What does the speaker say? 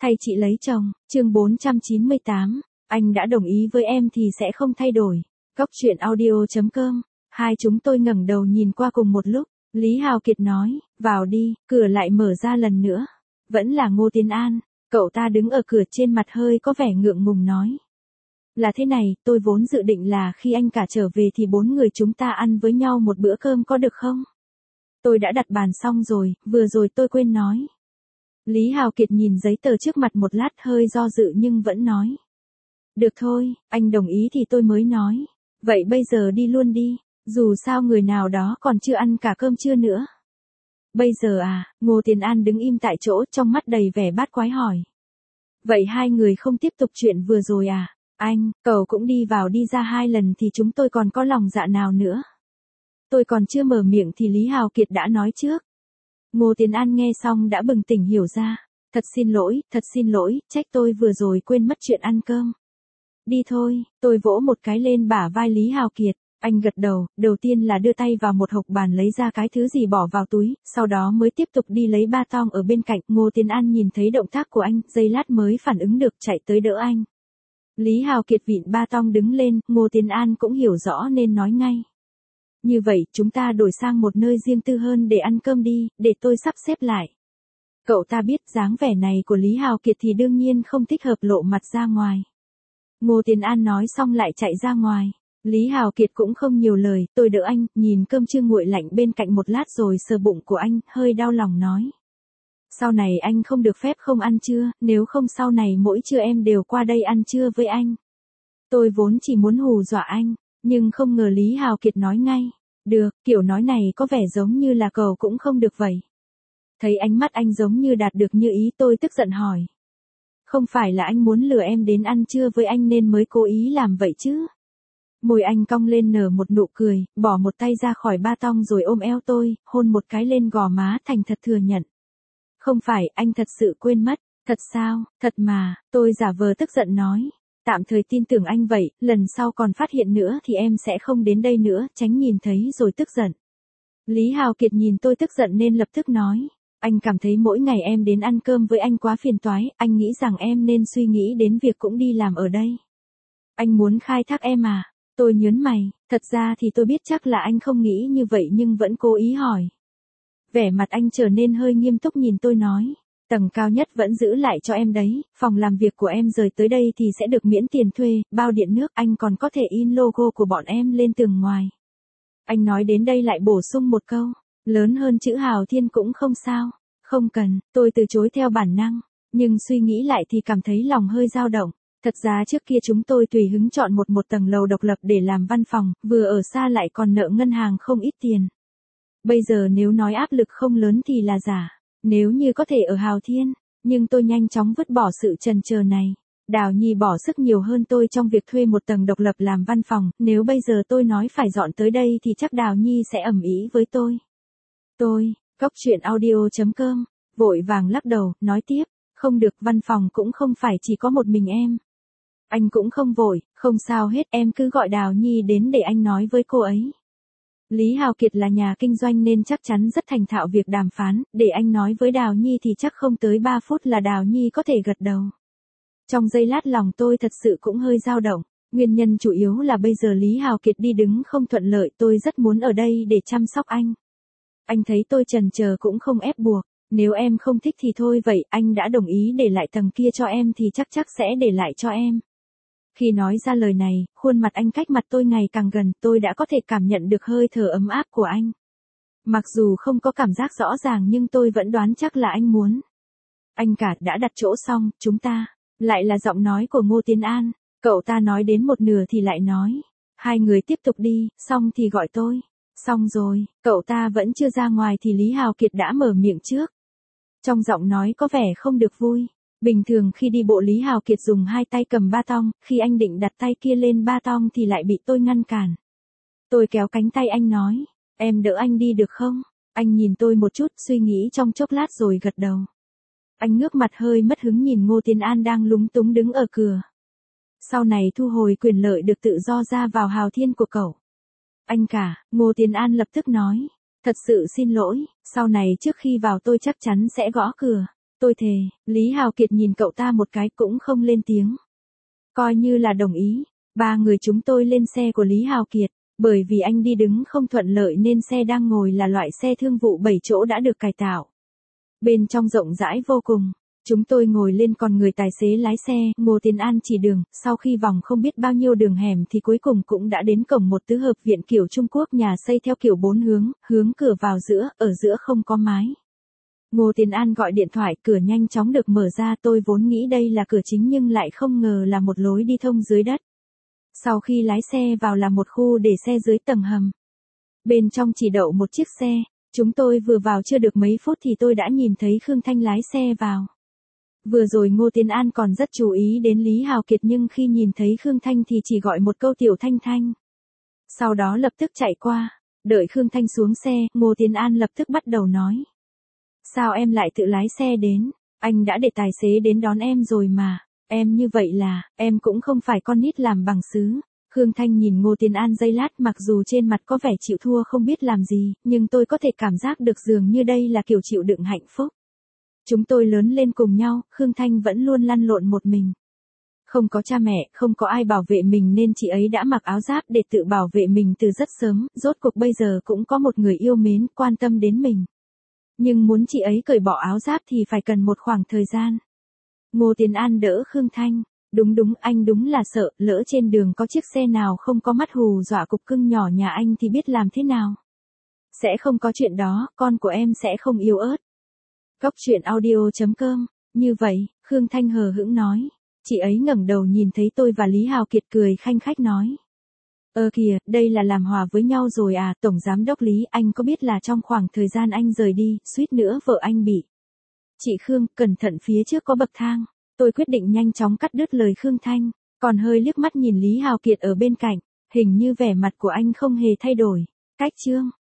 Thay chị lấy chồng, chương 498, anh đã đồng ý với em thì sẽ không thay đổi. Cóc truyện audio.com, hai chúng tôi ngẩng đầu nhìn qua cùng một lúc, Lý Hào Kiệt nói, vào đi, cửa lại mở ra lần nữa. Vẫn là Ngô Tiến An, cậu ta đứng ở cửa trên mặt hơi có vẻ ngượng ngùng nói. Là thế này, tôi vốn dự định là khi anh cả trở về thì bốn người chúng ta ăn với nhau một bữa cơm có được không? Tôi đã đặt bàn xong rồi, vừa rồi tôi quên nói. Lý Hào Kiệt nhìn giấy tờ trước mặt một lát hơi do dự nhưng vẫn nói. Được thôi, anh đồng ý thì tôi mới nói. Vậy bây giờ đi luôn đi, dù sao người nào đó còn chưa ăn cả cơm trưa nữa. Bây giờ à, Ngô Tiến An đứng im tại chỗ trong mắt đầy vẻ bát quái hỏi. Vậy hai người không tiếp tục chuyện vừa rồi à? Anh, cậu cũng đi vào đi ra hai lần thì chúng tôi còn có lòng dạ nào nữa. Tôi còn chưa mở miệng thì Lý Hào Kiệt đã nói trước. Ngô Tiến An nghe xong đã bừng tỉnh hiểu ra. Thật xin lỗi, trách tôi vừa rồi quên mất chuyện ăn cơm. Đi thôi, tôi vỗ một cái lên bả vai Lý Hào Kiệt. Anh gật đầu, đầu tiên là đưa tay vào một hộc bàn lấy ra cái thứ gì bỏ vào túi, sau đó mới tiếp tục đi lấy ba tong ở bên cạnh. Ngô Tiến An nhìn thấy động tác của anh, giây lát mới phản ứng được chạy tới đỡ anh. Lý Hào Kiệt vịn ba tong đứng lên, Ngô Tiến An cũng hiểu rõ nên nói ngay. Như vậy, chúng ta đổi sang một nơi riêng tư hơn để ăn cơm đi, để tôi sắp xếp lại. Cậu ta biết dáng vẻ này của Lý Hào Kiệt thì đương nhiên không thích hợp lộ mặt ra ngoài. Ngô Tiến An nói xong lại chạy ra ngoài. Lý Hào Kiệt cũng không nhiều lời, tôi đỡ anh, nhìn cơm trưa nguội lạnh bên cạnh một lát rồi sờ bụng của anh, hơi đau lòng nói. Sau này anh không được phép không ăn trưa, nếu không sau này mỗi trưa em đều qua đây ăn trưa với anh. Tôi vốn chỉ muốn hù dọa anh, nhưng không ngờ Lý Hào Kiệt nói ngay. Được, kiểu nói này có vẻ giống như là cậu cũng không được vậy. Thấy ánh mắt anh giống như đạt được như ý tôi tức giận hỏi. Không phải là anh muốn lừa em đến ăn trưa với anh nên mới cố ý làm vậy chứ? Môi anh cong lên nở một nụ cười, bỏ một tay ra khỏi ba tong rồi ôm eo tôi, hôn một cái lên gò má thành thật thừa nhận. Không phải, anh thật sự quên mất. Thật sao, thật mà, tôi giả vờ tức giận nói. Tạm thời tin tưởng anh vậy, lần sau còn phát hiện nữa thì em sẽ không đến đây nữa, tránh nhìn thấy rồi tức giận. Lý Hào Kiệt nhìn tôi tức giận nên lập tức nói. Anh cảm thấy mỗi ngày em đến ăn cơm với anh quá phiền toái, anh nghĩ rằng em nên suy nghĩ đến việc cũng đi làm ở đây. Anh muốn khai thác em à? Tôi nhớn mày, thật ra thì tôi biết chắc là anh không nghĩ như vậy nhưng vẫn cố ý hỏi. Vẻ mặt anh trở nên hơi nghiêm túc nhìn tôi nói. Tầng cao nhất vẫn giữ lại cho em đấy, phòng làm việc của em rời tới đây thì sẽ được miễn tiền thuê, bao điện nước, anh còn có thể in logo của bọn em lên tường ngoài. Anh nói đến đây lại bổ sung một câu, lớn hơn chữ Hào Thiên cũng không sao. Không cần, tôi từ chối theo bản năng, nhưng suy nghĩ lại thì cảm thấy lòng hơi dao động. Thật ra trước kia chúng tôi tùy hứng chọn một tầng lầu độc lập để làm văn phòng, vừa ở xa lại còn nợ ngân hàng không ít tiền. Bây giờ nếu nói áp lực không lớn thì là giả, nếu như có thể ở Hào Thiên, nhưng tôi nhanh chóng vứt bỏ sự chần chờ này. Đào Nhi bỏ sức nhiều hơn tôi trong việc thuê một tầng độc lập làm văn phòng, nếu bây giờ tôi nói phải dọn tới đây thì chắc Đào Nhi sẽ ầm ĩ với tôi. Cóc truyện audio.com, vội vàng lắc đầu, nói tiếp, không được, văn phòng cũng không phải chỉ có một mình em. Anh cũng không vội, không sao hết, em cứ gọi Đào Nhi đến để anh nói với cô ấy. Lý Hào Kiệt là nhà kinh doanh nên chắc chắn rất thành thạo việc đàm phán, để anh nói với Đào Nhi thì chắc không tới 3 phút là Đào Nhi có thể gật đầu. Trong giây lát lòng tôi thật sự cũng hơi dao động, nguyên nhân chủ yếu là bây giờ Lý Hào Kiệt đi đứng không thuận lợi, tôi rất muốn ở đây để chăm sóc anh. Anh thấy tôi chần chờ cũng không ép buộc, nếu em không thích thì thôi vậy, anh đã đồng ý để lại tầng kia cho em thì chắc sẽ để lại cho em. Khi nói ra lời này, khuôn mặt anh cách mặt tôi ngày càng gần, tôi đã có thể cảm nhận được hơi thở ấm áp của anh. Mặc dù không có cảm giác rõ ràng nhưng tôi vẫn đoán chắc là anh muốn. Anh cả đã đặt chỗ xong, chúng ta, lại là giọng nói của Ngô Tiến An, cậu ta nói đến một nửa thì lại nói. Hai người tiếp tục đi, xong thì gọi tôi. Xong rồi, cậu ta vẫn chưa ra ngoài thì Lý Hào Kiệt đã mở miệng trước. Trong giọng nói có vẻ không được vui. Bình thường khi đi bộ Lý Hào Kiệt dùng hai tay cầm ba tong, khi anh định đặt tay kia lên ba tong thì lại bị tôi ngăn cản. Tôi kéo cánh tay anh nói, em đỡ anh đi được không? Anh nhìn tôi một chút suy nghĩ trong chốc lát rồi gật đầu. Anh ngước mặt hơi mất hứng nhìn Ngô Tiến An đang lúng túng đứng ở cửa. Sau này thu hồi quyền lợi được tự do ra vào Hào Thiên của cậu. Anh cả, Ngô Tiến An lập tức nói. Thật sự xin lỗi, sau này trước khi vào tôi chắc chắn sẽ gõ cửa. Tôi thề, Lý Hào Kiệt nhìn cậu ta một cái cũng không lên tiếng. Coi như là đồng ý, ba người chúng tôi lên xe của Lý Hào Kiệt, bởi vì anh đi đứng không thuận lợi nên xe đang ngồi là loại xe thương vụ 7 chỗ đã được cải tạo. Bên trong rộng rãi vô cùng. Chúng tôi ngồi lên còn người tài xế lái xe, Ngô Tiến An chỉ đường, sau khi vòng không biết bao nhiêu đường hẻm thì cuối cùng cũng đã đến cổng một tứ hợp viện kiểu Trung Quốc, nhà xây theo kiểu 4 hướng, hướng cửa vào giữa, ở giữa không có mái. Ngô Tiến An gọi điện thoại, cửa nhanh chóng được mở ra, tôi vốn nghĩ đây là cửa chính nhưng lại không ngờ là một lối đi thông dưới đất. Sau khi lái xe vào là một khu để xe dưới tầng hầm. Bên trong chỉ đậu một chiếc xe, chúng tôi vừa vào chưa được mấy phút thì tôi đã nhìn thấy Khương Thanh lái xe vào. Vừa rồi Ngô Tiến An còn rất chú ý đến Lý Hào Kiệt nhưng khi nhìn thấy Khương Thanh thì chỉ gọi một câu Tiểu Thanh Thanh. Sau đó lập tức chạy qua, đợi Khương Thanh xuống xe, Ngô Tiến An lập tức bắt đầu nói. Sao em lại tự lái xe đến, anh đã để tài xế đến đón em rồi mà, em như vậy là, em cũng không phải con nít làm bằng sứ. Khương Thanh nhìn Ngô Tiến An giây lát, mặc dù trên mặt có vẻ chịu thua không biết làm gì, nhưng tôi có thể cảm giác được dường như đây là kiểu chịu đựng hạnh phúc. Chúng tôi lớn lên cùng nhau, Khương Thanh vẫn luôn lăn lộn một mình. Không có cha mẹ, không có ai bảo vệ mình nên chị ấy đã mặc áo giáp để tự bảo vệ mình từ rất sớm, rốt cuộc bây giờ cũng có một người yêu mến, quan tâm đến mình. Nhưng muốn chị ấy cởi bỏ áo giáp thì phải cần một khoảng thời gian. Ngô Tiến An đỡ Khương Thanh. Đúng, anh đúng là sợ, lỡ trên đường có chiếc xe nào không có mắt hù dọa cục cưng nhỏ nhà anh thì biết làm thế nào. Sẽ không có chuyện đó, con của em sẽ không yếu ớt. Góc truyện audio.com. Như vậy, Khương Thanh hờ hững nói. Chị ấy ngẩng đầu nhìn thấy tôi và Lý Hào Kiệt cười khanh khách nói. Kìa, đây là làm hòa với nhau rồi à, Tổng Giám đốc Lý, anh có biết là trong khoảng thời gian anh rời đi, suýt nữa vợ anh bị. Chị Khương, cẩn thận phía trước có bậc thang. Tôi quyết định nhanh chóng cắt đứt lời Khương Thanh, còn hơi liếc mắt nhìn Lý Hào Kiệt ở bên cạnh, hình như vẻ mặt của anh không hề thay đổi. Cách chương